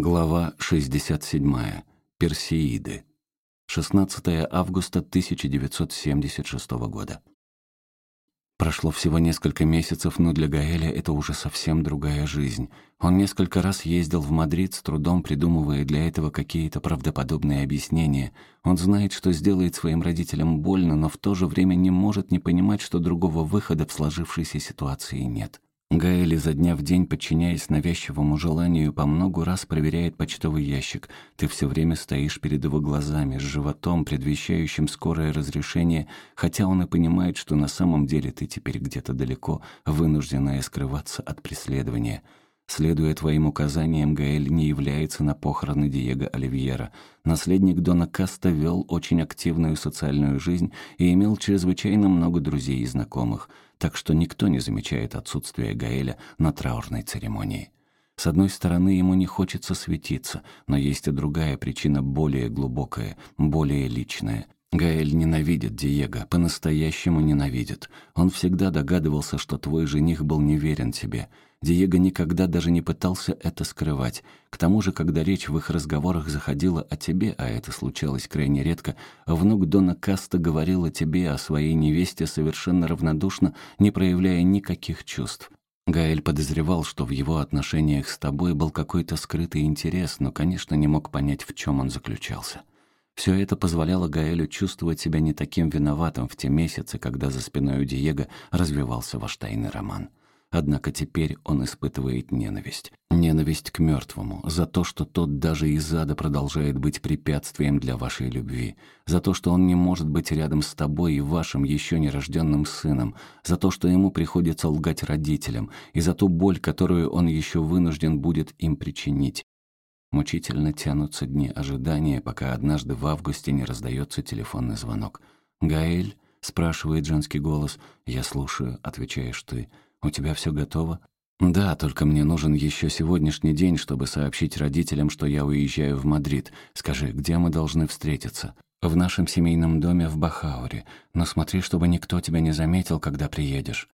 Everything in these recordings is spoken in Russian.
Глава 67. Персеиды. 16 августа 1976 года. Прошло всего несколько месяцев, но для Гаэля это уже совсем другая жизнь. Он несколько раз ездил в Мадрид, с трудом придумывая для этого какие-то правдоподобные объяснения. Он знает, что сделает своим родителям больно, но в то же время не может не понимать, что другого выхода в сложившейся ситуации нет. Гаэль изо дня в день, подчиняясь навязчивому желанию, по многу раз проверяет почтовый ящик. Ты все время стоишь перед его глазами, с животом, предвещающим скорое разрешение, хотя он и понимает, что на самом деле ты теперь где-то далеко, вынужденная скрываться от преследования. Следуя твоим указаниям, Гаэль не является на похороны Диего Оливьера. Наследник Дона Каста вел очень активную социальную жизнь и имел чрезвычайно много друзей и знакомых, так что никто не замечает отсутствия Гаэля на траурной церемонии. С одной стороны, ему не хочется светиться, но есть и другая причина, более глубокая, более личная. Гаэль ненавидит Диего, по-настоящему ненавидит. Он всегда догадывался, что твой жених был неверен тебе. Диего никогда даже не пытался это скрывать. К тому же, когда речь в их разговорах заходила о тебе, а это случалось крайне редко, внук Дона Каста говорил о тебе, о своей невесте совершенно равнодушно, не проявляя никаких чувств. Гаэль подозревал, что в его отношениях с тобой был какой-то скрытый интерес, но, конечно, не мог понять, в чем он заключался. Все это позволяло Гаэлю чувствовать себя не таким виноватым в те месяцы, когда за спиной у Диего развивался ваш тайный роман. Однако теперь он испытывает ненависть. Ненависть к мертвому, за то, что тот даже из ада продолжает быть препятствием для вашей любви, за то, что он не может быть рядом с тобой и вашим еще нерожденным сыном, за то, что ему приходится лгать родителям, и за ту боль, которую он еще вынужден будет им причинить. Мучительно тянутся дни ожидания, пока однажды в августе не раздается телефонный звонок. «Гаэль?» — спрашивает женский голос. «Я слушаю», — отвечаешь ты. «У тебя все готово?» «Да, только мне нужен еще сегодняшний день, чтобы сообщить родителям, что я уезжаю в Мадрид. Скажи, где мы должны встретиться?» «В нашем семейном доме в Бахауре. Но смотри, чтобы никто тебя не заметил, когда приедешь».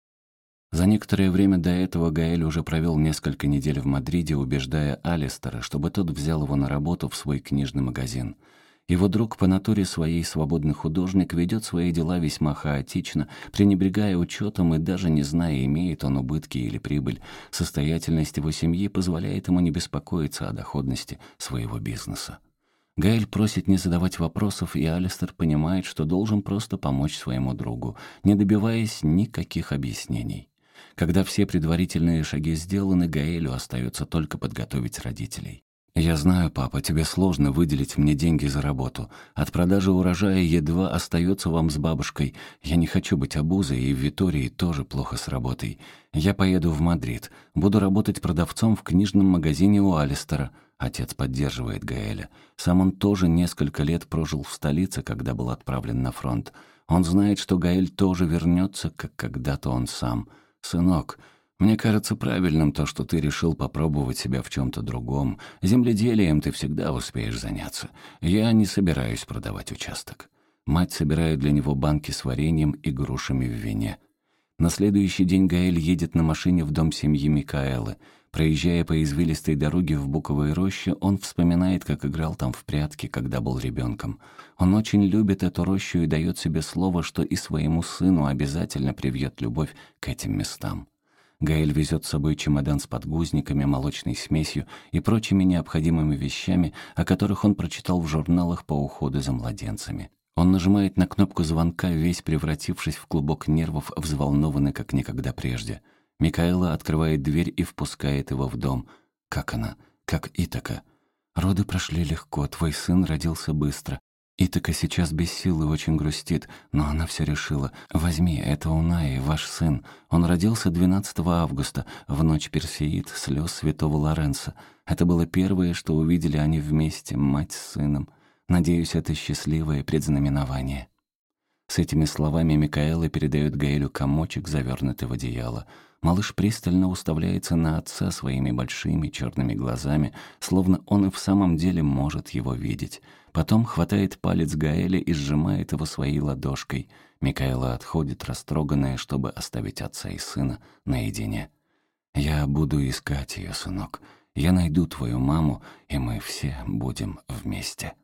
За некоторое время до этого Гаэль уже провел несколько недель в Мадриде, убеждая Алистера, чтобы тот взял его на работу в свой книжный магазин. Его друг, по натуре своей свободный художник, ведет свои дела весьма хаотично, пренебрегая учетом и даже не зная, имеет он убытки или прибыль. Состоятельность его семьи позволяет ему не беспокоиться о доходности своего бизнеса. Гаэль просит не задавать вопросов, и Алистер понимает, что должен просто помочь своему другу, не добиваясь никаких объяснений. Когда все предварительные шаги сделаны, Гаэлю остается только подготовить родителей. «Я знаю, папа, тебе сложно выделить мне деньги за работу. От продажи урожая едва остается вам с бабушкой. Я не хочу быть обузой, и в Витории тоже плохо с работой. Я поеду в Мадрид. Буду работать продавцом в книжном магазине у Алистера». Отец поддерживает Гаэля. Сам он тоже несколько лет прожил в столице, когда был отправлен на фронт. Он знает, что Гаэль тоже вернется, как когда-то он сам. «Сынок, мне кажется правильным то, что ты решил попробовать себя в чем-то другом. Земледелием ты всегда успеешь заняться. Я не собираюсь продавать участок». Мать собирает для него банки с вареньем и грушами в вине. На следующий день Гаэль едет на машине в дом семьи Микаэлы. Проезжая по извилистой дороге в буковой роще, он вспоминает, как играл там в прятки, когда был ребенком. Он очень любит эту рощу и дает себе слово, что и своему сыну обязательно привьет любовь к этим местам. Гаэль везет с собой чемодан с подгузниками, молочной смесью и прочими необходимыми вещами, о которых он прочитал в журналах по уходу за младенцами. Он нажимает на кнопку звонка, весь превратившись в клубок нервов, взволнованный как никогда прежде. Микаэла открывает дверь и впускает его в дом. «Как она? Как Итака?» «Роды прошли легко, твой сын родился быстро. Итака сейчас без сил и очень грустит, но она все решила. Возьми, это Унаи, ваш сын. Он родился 12 августа, в ночь Персеид, слез святого Лоренцо. Это было первое, что увидели они вместе, мать с сыном. Надеюсь, это счастливое предзнаменование». С этими словами Микаэла передает Гаэлю комочек, завернутый в одеяло. Малыш пристально уставляется на отца своими большими черными глазами, словно он и в самом деле может его видеть. Потом хватает палец Гаэля и сжимает его своей ладошкой. Микаэла отходит, растроганная, чтобы оставить отца и сына наедине. «Я буду искать ее, сынок. Я найду твою маму, и мы все будем вместе.